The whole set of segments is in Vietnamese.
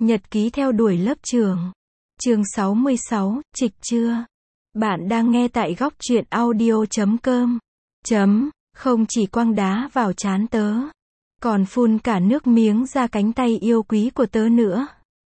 Nhật ký theo đuổi lớp trưởng. Chương 66, trịch chưa? Bạn đang nghe tại góc truyện audio.com. Không chỉ quăng đá vào trán tớ, còn phun cả nước miếng ra cánh tay yêu quý của tớ nữa.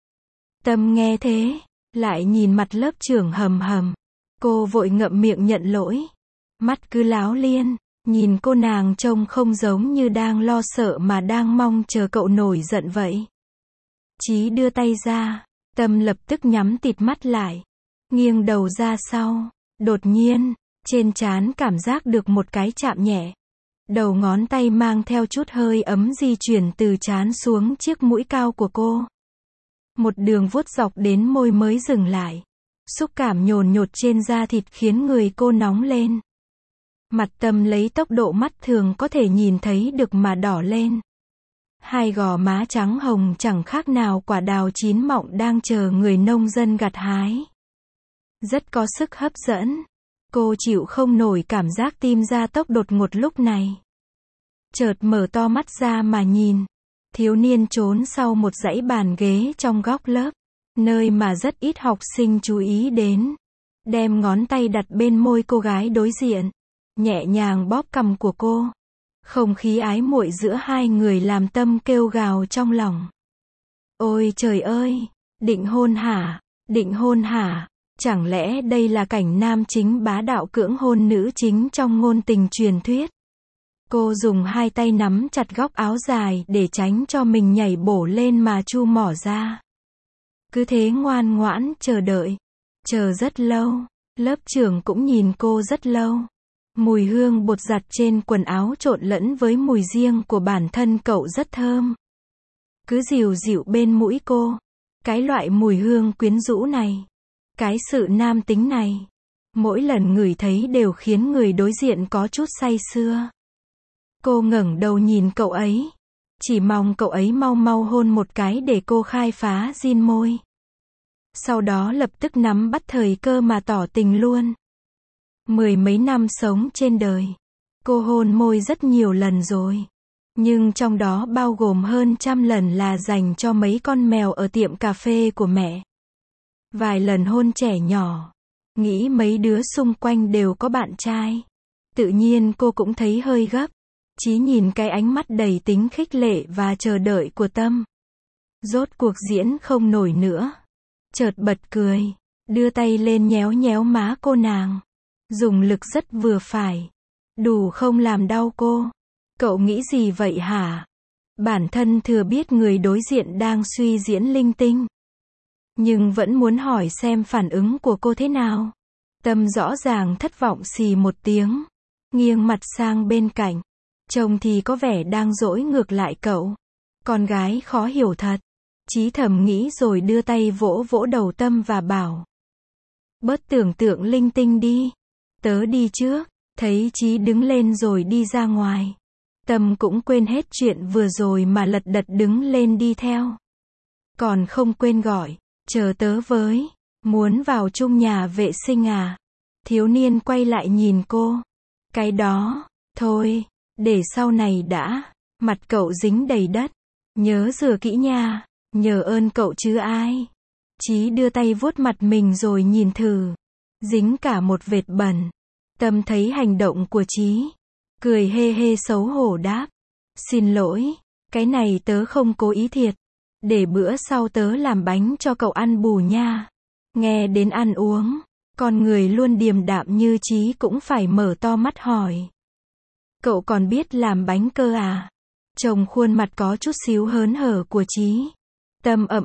Tâm nghe thế, lại nhìn mặt lớp trưởng hầm hầm. Cô vội ngậm miệng nhận lỗi. Mắt cứ láo liên, nhìn cô nàng trông không giống như đang lo sợ mà đang mong chờ cậu nổi giận vậy. Chí đưa tay ra, Tâm lập tức nhắm tịt mắt lại, nghiêng đầu ra sau. Đột nhiên, trên trán cảm giác được một cái chạm nhẹ. Đầu ngón tay mang theo chút hơi ấm di chuyển từ trán xuống chiếc mũi cao của cô. Một đường vuốt dọc đến môi mới dừng lại. Xúc cảm nhồn nhột trên da thịt khiến người cô nóng lên. Mặt Tâm lấy tốc độ mắt thường có thể nhìn thấy được mà đỏ lên. Hai gò má trắng hồng chẳng khác nào quả đào chín mọng đang chờ người nông dân gặt hái. Rất có sức hấp dẫn. Cô chịu không nổi cảm giác tim ra tốc đột ngột lúc này. Chợt mở to mắt ra mà nhìn. Thiếu niên trốn sau một dãy bàn ghế trong góc lớp, nơi mà rất ít học sinh chú ý đến. Đem ngón tay đặt bên môi cô gái đối diện, nhẹ nhàng bóp cằm của cô. Không khí ái muội giữa hai người làm Tâm kêu gào trong lòng. Ôi trời ơi, định hôn hả? Định hôn hả? Chẳng lẽ đây là cảnh nam chính bá đạo cưỡng hôn nữ chính trong ngôn tình truyền thuyết? Cô dùng hai tay nắm chặt góc áo dài để tránh cho mình nhảy bổ lên mà chu mỏ ra. Cứ thế ngoan ngoãn chờ đợi. Chờ rất lâu. Lớp trưởng cũng nhìn cô rất lâu. Mùi hương bột giặt trên quần áo trộn lẫn với mùi riêng của bản thân cậu rất thơm. Cứ dịu dịu bên mũi cô. Cái loại mùi hương quyến rũ này. Cái sự nam tính này. Mỗi lần ngửi thấy đều khiến người đối diện có chút say sưa. Cô ngẩng đầu nhìn cậu ấy. Chỉ mong cậu ấy mau mau hôn một cái để cô khai phá rin môi. Sau đó lập tức nắm bắt thời cơ mà tỏ tình luôn. Mười mấy năm sống trên đời, cô hôn môi rất nhiều lần rồi. Nhưng trong đó bao gồm hơn 100 lần là dành cho mấy con mèo ở tiệm cà phê của mẹ. Vài lần hôn trẻ nhỏ. Nghĩ mấy đứa xung quanh đều có bạn trai. Tự nhiên cô cũng thấy hơi gấp. Chí nhìn cái ánh mắt đầy tính khích lệ và chờ đợi của Tâm. Rốt cuộc diễn không nổi nữa. Chợt bật cười. Đưa tay lên nhéo nhéo má cô nàng. Dùng lực rất vừa phải. Đủ không làm đau cô. Cậu nghĩ gì vậy hả? Bản thân thừa biết người đối diện đang suy diễn linh tinh. Nhưng vẫn muốn hỏi xem phản ứng của cô thế nào. Tâm rõ ràng thất vọng xì một tiếng. Nghiêng mặt sang bên cạnh. Trông thì có vẻ đang dỗi ngược lại cậu. Con gái khó hiểu thật. Chí thầm nghĩ rồi đưa tay vỗ vỗ đầu Tâm và bảo. Bớt tưởng tượng linh tinh đi. Tớ đi trước. Thấy Chí đứng lên rồi đi ra ngoài. Tâm cũng quên hết chuyện vừa rồi mà lật đật đứng lên đi theo. Còn không quên gọi. Chờ tớ với. Muốn vào chung nhà vệ sinh à? Thiếu niên quay lại nhìn cô. Cái đó, thôi, để sau này đã. Mặt cậu dính đầy đất. Nhớ rửa kỹ nha. Nhờ ơn cậu chứ ai. Chí đưa tay vuốt mặt mình rồi nhìn thử. Dính cả một vệt bẩn. Tâm thấy hành động của Chí. Cười hê hê xấu hổ đáp. Xin lỗi, cái này tớ không cố ý thiệt. Để bữa sau tớ làm bánh cho cậu ăn bù nha. Nghe đến ăn uống, con người luôn điềm đạm như Chí cũng phải mở to mắt hỏi. Cậu còn biết làm bánh cơ à? Trông khuôn mặt có chút xíu hớn hở của Chí. Tâm ậm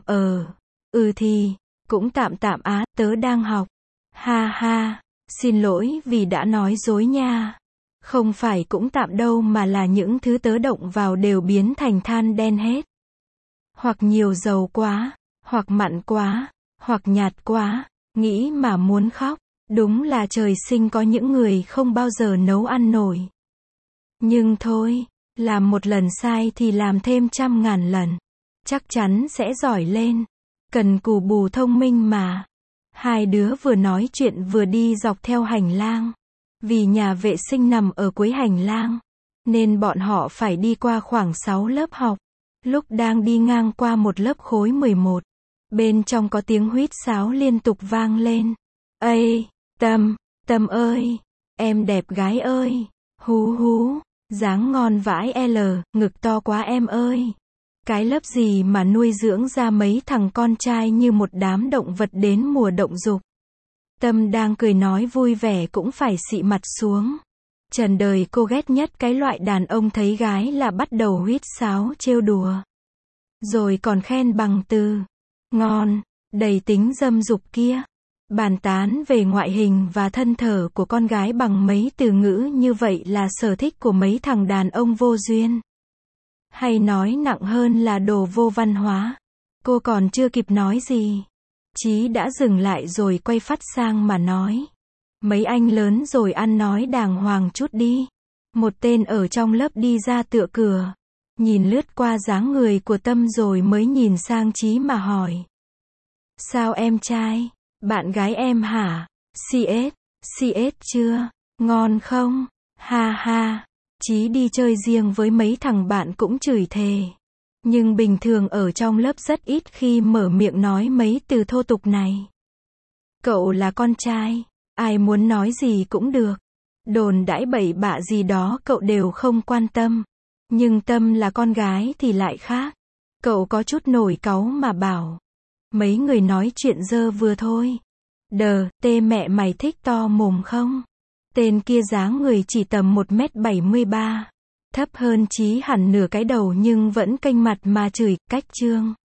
thì, cũng tạm tạm á, tớ đang học. Ha ha, xin lỗi vì đã nói dối nha. Không phải cũng tạm đâu mà là những thứ tớ động vào đều biến thành than đen hết. Hoặc nhiều dầu quá, hoặc mặn quá, hoặc nhạt quá, nghĩ mà muốn khóc. Đúng là trời sinh có những người không bao giờ nấu ăn nổi. Nhưng thôi, làm một lần sai thì làm thêm 100.000 lần. Chắc chắn sẽ giỏi lên. Cần cù bù thông minh mà. Hai đứa vừa nói chuyện vừa đi dọc theo hành lang. Vì nhà vệ sinh nằm ở cuối hành lang, nên bọn họ phải đi qua khoảng 6 lớp học. Lúc đang đi ngang qua một lớp khối 11, Bên trong có tiếng huýt sáo liên tục vang lên. Ây, Tâm, Tâm ơi, em đẹp gái ơi, hú hú, dáng ngon vãi L, ngực to quá em ơi. Cái lớp gì mà nuôi dưỡng ra mấy thằng con trai như một đám động vật đến mùa động dục. Tâm đang cười nói vui vẻ cũng phải xị mặt xuống. Trần đời cô ghét nhất cái loại đàn ông thấy gái là bắt đầu huýt sáo trêu đùa. Rồi còn khen bằng từ ngon, đầy tính dâm dục kia. Bàn tán về ngoại hình và thân thở của con gái bằng mấy từ ngữ như vậy là sở thích của mấy thằng đàn ông vô duyên. Hay nói nặng hơn là đồ vô văn hóa. Cô còn chưa kịp nói gì, Chí đã dừng lại rồi quay phát sang mà nói. Mấy anh lớn rồi ăn nói đàng hoàng chút đi. Một tên ở trong lớp đi ra tựa cửa. Nhìn lướt qua dáng người của Tâm rồi mới nhìn sang Chí mà hỏi. Sao em trai? Bạn gái em hả? CS chưa? Ngon không? Ha ha. Chí đi chơi riêng với mấy thằng bạn cũng chửi thề. Nhưng bình thường ở trong lớp rất ít khi mở miệng nói mấy từ thô tục này. Cậu là con trai, ai muốn nói gì cũng được. Đồn đãi bậy bạ gì đó cậu đều không quan tâm. Nhưng Tâm là con gái thì lại khác. Cậu có chút nổi cáu mà bảo. Mấy người nói chuyện dơ vừa thôi. Tê mẹ mày thích to mồm không? Tên kia dáng người chỉ tầm 1m73. Thấp hơn Chí hẳn nửa cái đầu nhưng vẫn kênh mặt mà chửi, cách chương.